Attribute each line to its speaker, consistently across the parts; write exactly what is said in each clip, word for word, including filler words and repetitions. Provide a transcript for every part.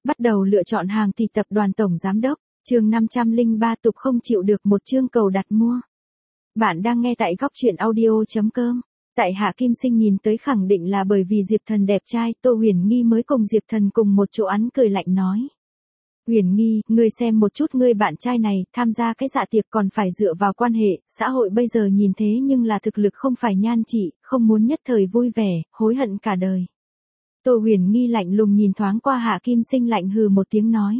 Speaker 1: Bắt đầu lựa chọn hàng thì tập đoàn tổng giám đốc, chương năm trăm lẻ ba tục không chịu được một chương cầu đặt mua. Bạn đang nghe tại góc truyện audio chấm com. Tại Hạ Kim Sinh nhìn tới khẳng định là bởi vì Diệp Thần đẹp trai, Tô Huyền Nghi mới cùng Diệp Thần cùng một chỗ ăn cười lạnh nói. Huyền Nghi, ngươi xem một chút ngươi bạn trai này, tham gia cái dạ tiệc còn phải dựa vào quan hệ, xã hội bây giờ nhìn thế nhưng là thực lực không phải nhan trị, không muốn nhất thời vui vẻ, hối hận cả đời. Tô Huyền Nghi lạnh lùng nhìn thoáng qua Hạ Kim Sinh lạnh hừ một tiếng nói.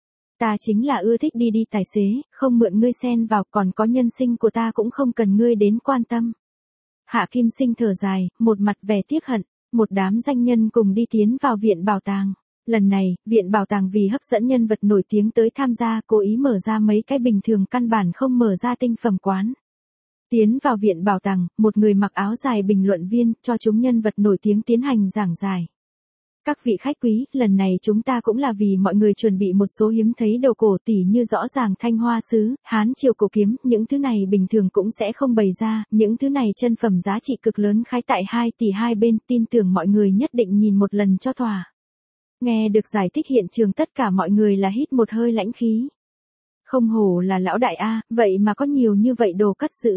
Speaker 1: Ta chính là ưa thích đi đi tài xế, không mượn ngươi xen vào, còn có nhân sinh của ta cũng không cần ngươi đến quan tâm. Hạ Kim Sinh thở dài, một mặt vẻ tiếc hận, một đám danh nhân cùng đi tiến vào viện bảo tàng. Lần này, viện bảo tàng vì hấp dẫn nhân vật nổi tiếng tới tham gia, cố ý mở ra mấy cái bình thường căn bản không mở ra tinh phẩm quán. Tiến vào viện bảo tàng, một người mặc áo dài bình luận viên, cho chúng nhân vật nổi tiếng tiến hành giảng giải. Các vị khách quý, lần này chúng ta cũng là vì mọi người chuẩn bị một số hiếm thấy đồ cổ tỉ như rõ ràng thanh hoa sứ, Hán triều cổ kiếm, những thứ này bình thường cũng sẽ không bày ra, những thứ này chân phẩm giá trị cực lớn khái tại hai tỷ hai bên, tin tưởng mọi người nhất định nhìn một lần cho thỏa. Nghe được giải thích hiện trường tất cả mọi người là hít một hơi lãnh khí. Không hổ là lão đại A, vậy mà có nhiều như vậy đồ cất giữ.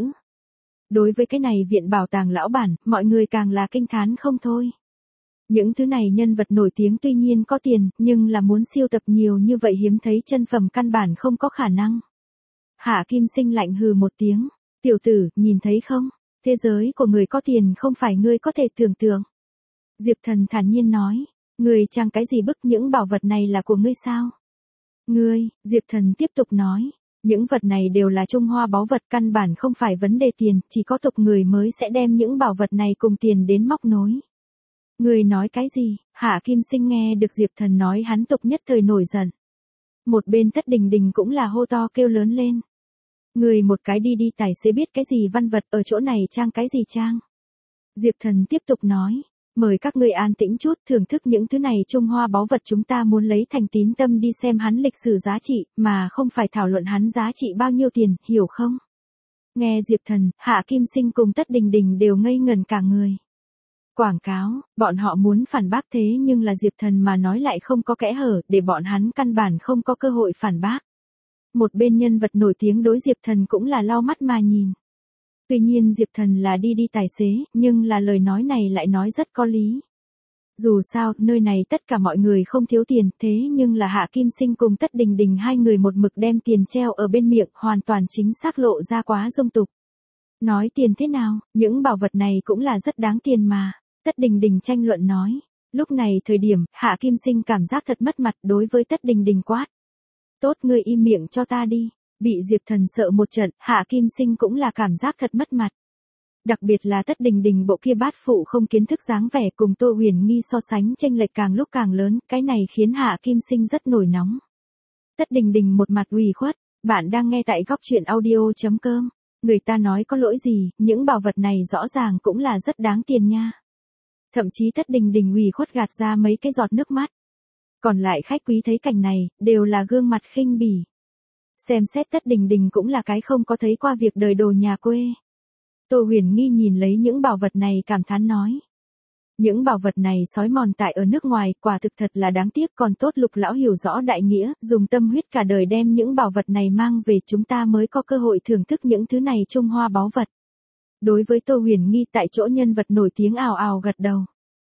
Speaker 1: Đối với cái này viện bảo tàng lão bản, mọi người càng là kinh thán không thôi. Những thứ này nhân vật nổi tiếng tuy nhiên có tiền, nhưng là muốn siêu tập nhiều như vậy hiếm thấy chân phẩm căn bản không có khả năng. Hạ Kim Sinh lạnh hừ một tiếng, tiểu tử, nhìn thấy không? Thế giới của người có tiền không phải ngươi có thể tưởng tượng. Diệp Thần thản nhiên nói, ngươi trang cái gì bức, những bảo vật này là của ngươi sao? Ngươi, Diệp Thần tiếp tục nói, những vật này đều là Trung Hoa báu vật, căn bản không phải vấn đề tiền, chỉ có tộc người mới sẽ đem những bảo vật này cùng tiền đến móc nối. Người nói cái gì? Hạ Kim Sinh nghe được Diệp Thần nói hắn tục nhất thời nổi giận. Một bên Tất Đình Đình cũng là hô to kêu lớn lên. Người một cái đi đi tài xế biết cái gì văn vật, ở chỗ này trang cái gì trang. Diệp Thần tiếp tục nói, mời các ngươi an tĩnh chút, thưởng thức những thứ này Trung Hoa báu vật, chúng ta muốn lấy thành tín tâm đi xem hắn lịch sử giá trị, mà không phải thảo luận hắn giá trị bao nhiêu tiền, hiểu không? Nghe Diệp Thần, Hạ Kim Sinh cùng Tất Đình Đình đều ngây ngẩn cả người. Quảng cáo, bọn họ muốn phản bác thế nhưng là Diệp Thần mà nói lại không có kẽ hở, để bọn hắn căn bản không có cơ hội phản bác. Một bên nhân vật nổi tiếng đối Diệp Thần cũng là lau mắt mà nhìn. Tuy nhiên Diệp Thần là đi đi tài xế, nhưng là lời nói này lại nói rất có lý. Dù sao, nơi này tất cả mọi người không thiếu tiền, thế nhưng là Hạ Kim Sinh cùng Tất Đình Đình hai người một mực đem tiền treo ở bên miệng, hoàn toàn chính xác lộ ra quá dung tục. Nói tiền thế nào, những bảo vật này cũng là rất đáng tiền mà. Tất Đình Đình tranh luận nói. Lúc này thời điểm, Hạ Kim Sinh cảm giác thật mất mặt đối với Tất Đình Đình quát. Tốt, ngươi im miệng cho ta đi. Bị Diệp Thần sợ một trận, Hạ Kim Sinh cũng là cảm giác thật mất mặt. Đặc biệt là Tất Đình Đình bộ kia bát phụ không kiến thức dáng vẻ cùng Tô Huyền Nghi so sánh chênh lệch càng lúc càng lớn, cái này khiến Hạ Kim Sinh rất nổi nóng. Tất Đình Đình một mặt ủy khuất, bạn đang nghe tại góc truyện audio chấm com. Người ta nói có lỗi gì, những bảo vật này rõ ràng cũng là rất đáng tiền nha. Thậm chí Tất Đình Đình ủy khuất gạt ra mấy cái giọt nước mắt. Còn lại khách quý thấy cảnh này, đều là gương mặt khinh bỉ. Xem xét Tất Đình Đình cũng là cái không có thấy qua việc đời đồ nhà quê. Tô Huyền Nghi nhìn lấy những bảo vật này cảm thán nói. Những bảo vật này sói mòn tại ở nước ngoài, quả thực thật là đáng tiếc, còn tốt Lục lão hiểu rõ đại nghĩa, dùng tâm huyết cả đời đem những bảo vật này mang về, chúng ta mới có cơ hội thưởng thức những thứ này Trung Hoa báu vật. Đối với Tô Huyền Nghi tại chỗ nhân vật nổi tiếng ào ào gật đầu.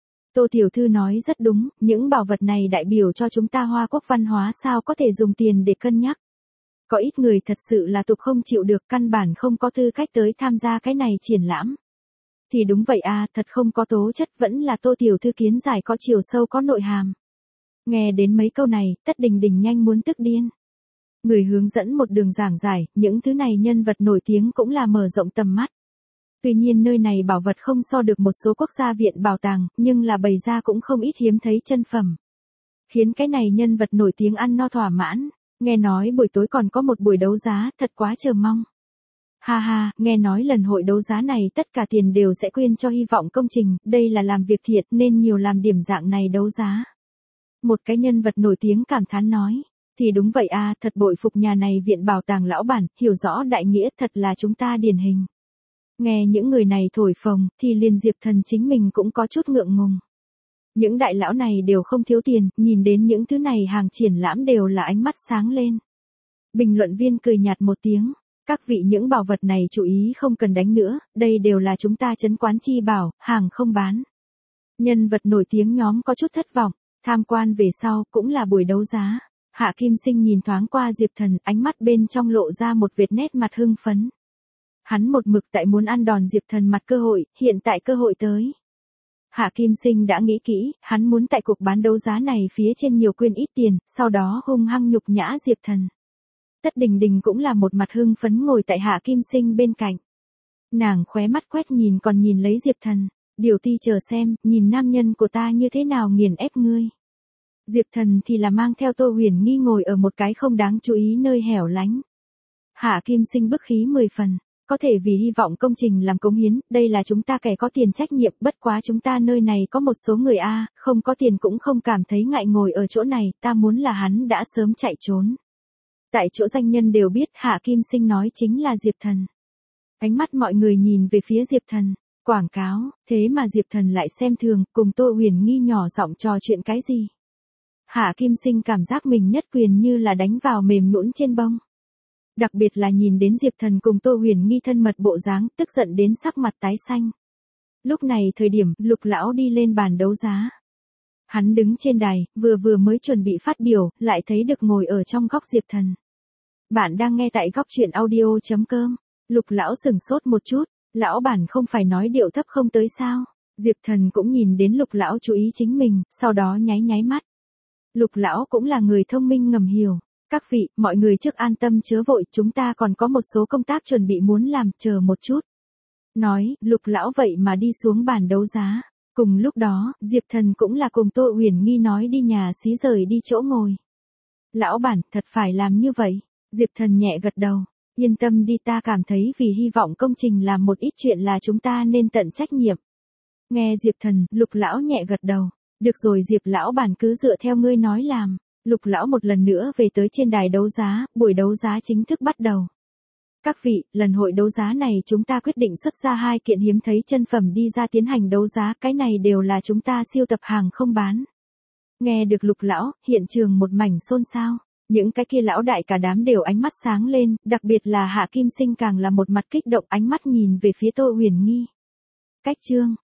Speaker 1: Tô tiểu thư nói rất đúng, những bảo vật này đại biểu cho chúng ta Hoa Quốc văn hóa, sao có thể dùng tiền để cân nhắc. Có ít người thật sự là tục không chịu được, căn bản không có tư cách tới tham gia cái này triển lãm. Thì đúng vậy à, thật không có tố chất, vẫn là Tô tiểu thư kiến giải có chiều sâu có nội hàm. Nghe đến mấy câu này, Tất Đình Đình nhanh muốn tức điên. Người hướng dẫn một đường giảng giải, những thứ này nhân vật nổi tiếng cũng là mở rộng tầm mắt. Tuy nhiên nơi này bảo vật không so được một số quốc gia viện bảo tàng, nhưng là bày ra cũng không ít hiếm thấy chân phẩm. Khiến cái này nhân vật nổi tiếng ăn no thỏa mãn, nghe nói buổi tối còn có một buổi đấu giá, thật quá chờ mong. Ha ha, nghe nói lần hội đấu giá này tất cả tiền đều sẽ quyên cho hy vọng công trình, đây là làm việc thiệt nên nhiều làm điểm dạng này đấu giá. Một cái nhân vật nổi tiếng cảm thán nói, thì đúng vậy à, thật bội phục nhà này viện bảo tàng lão bản, hiểu rõ đại nghĩa, thật là chúng ta điển hình. Nghe những người này thổi phồng, thì liền Diệp Thần chính mình cũng có chút ngượng ngùng. Những đại lão này đều không thiếu tiền, nhìn đến những thứ này hàng triển lãm đều là ánh mắt sáng lên. Bình luận viên cười nhạt một tiếng, các vị những bảo vật này chú ý không cần đánh nữa, đây đều là chúng ta trấn quán chi bảo, hàng không bán. Nhân vật nổi tiếng nhóm có chút thất vọng, tham quan về sau cũng là buổi đấu giá. Hạ Kim Sinh nhìn thoáng qua Diệp Thần, ánh mắt bên trong lộ ra một vệt nét mặt hưng phấn. Hắn một mực tại muốn ăn đòn Diệp Thần mặt cơ hội, hiện tại cơ hội tới. Hạ Kim Sinh đã nghĩ kỹ, hắn muốn tại cuộc bán đấu giá này phía trên nhiều quyên ít tiền, sau đó hung hăng nhục nhã Diệp Thần. Tất Đình Đình cũng là một mặt hưng phấn ngồi tại Hạ Kim Sinh bên cạnh. Nàng khóe mắt quét nhìn còn nhìn lấy Diệp Thần, điều ti chờ xem, nhìn nam nhân của ta như thế nào nghiền ép ngươi. Diệp Thần thì là mang theo Tô Huyền Nghi ngồi ở một cái không đáng chú ý nơi hẻo lánh. Hạ Kim Sinh bức khí mười phần, có thể vì hy vọng công trình làm cống hiến, đây là chúng ta kẻ có tiền trách nhiệm, bất quá chúng ta nơi này có một số người A, không có tiền cũng không cảm thấy ngại ngồi ở chỗ này, ta muốn là hắn đã sớm chạy trốn. Tại chỗ danh nhân đều biết Hạ Kim Sinh nói chính là Diệp Thần. Ánh mắt mọi người nhìn về phía Diệp Thần, quảng cáo, thế mà Diệp Thần lại xem thường, cùng Tô Huyền Nghi nhỏ giọng trò chuyện cái gì. Hạ Kim Sinh cảm giác mình nhất quyền như là đánh vào mềm nhũn trên bông. Đặc biệt là nhìn đến Diệp Thần cùng Tô Huyền Nghi thân mật bộ dáng, tức giận đến sắc mặt tái xanh. Lúc này thời điểm, Lục lão đi lên bàn đấu giá. Hắn đứng trên đài, vừa vừa mới chuẩn bị phát biểu, lại thấy được ngồi ở trong góc Diệp Thần. Bạn đang nghe tại góc truyện audio chấm com. Lục lão sừng sốt một chút, lão bản không phải nói điệu thấp không tới sao. Diệp Thần cũng nhìn đến Lục lão chú ý chính mình, sau đó nháy nháy mắt. Lục lão cũng là người thông minh ngầm hiểu. Các vị, mọi người trước an tâm chớ vội, chúng ta còn có một số công tác chuẩn bị muốn làm, chờ một chút. Nói, Lục lão vậy mà đi xuống bàn đấu giá. Cùng lúc đó, Diệp Thần cũng là cùng Tô Huyền Nghi nói đi nhà xí rời đi chỗ ngồi. Lão bản, thật phải làm như vậy. Diệp Thần nhẹ gật đầu. Yên tâm đi, ta cảm thấy vì hy vọng công trình làm một ít chuyện là chúng ta nên tận trách nhiệm. Nghe Diệp Thần, Lục lão nhẹ gật đầu. Được rồi Diệp lão bản cứ dựa theo ngươi nói làm. Lục lão một lần nữa về tới trên đài đấu giá, buổi đấu giá chính thức bắt đầu. Các vị, lần hội đấu giá này chúng ta quyết định xuất ra hai kiện hiếm thấy chân phẩm đi ra tiến hành đấu giá, cái này đều là chúng ta siêu tập hàng không bán. Nghe được Lục lão, hiện trường một mảnh xôn xao, những cái kia lão đại cả đám đều ánh mắt sáng lên, đặc biệt là Hạ Kim Sinh càng là một mặt kích động, ánh mắt nhìn về phía Tô Huyền Nghi. Cách chương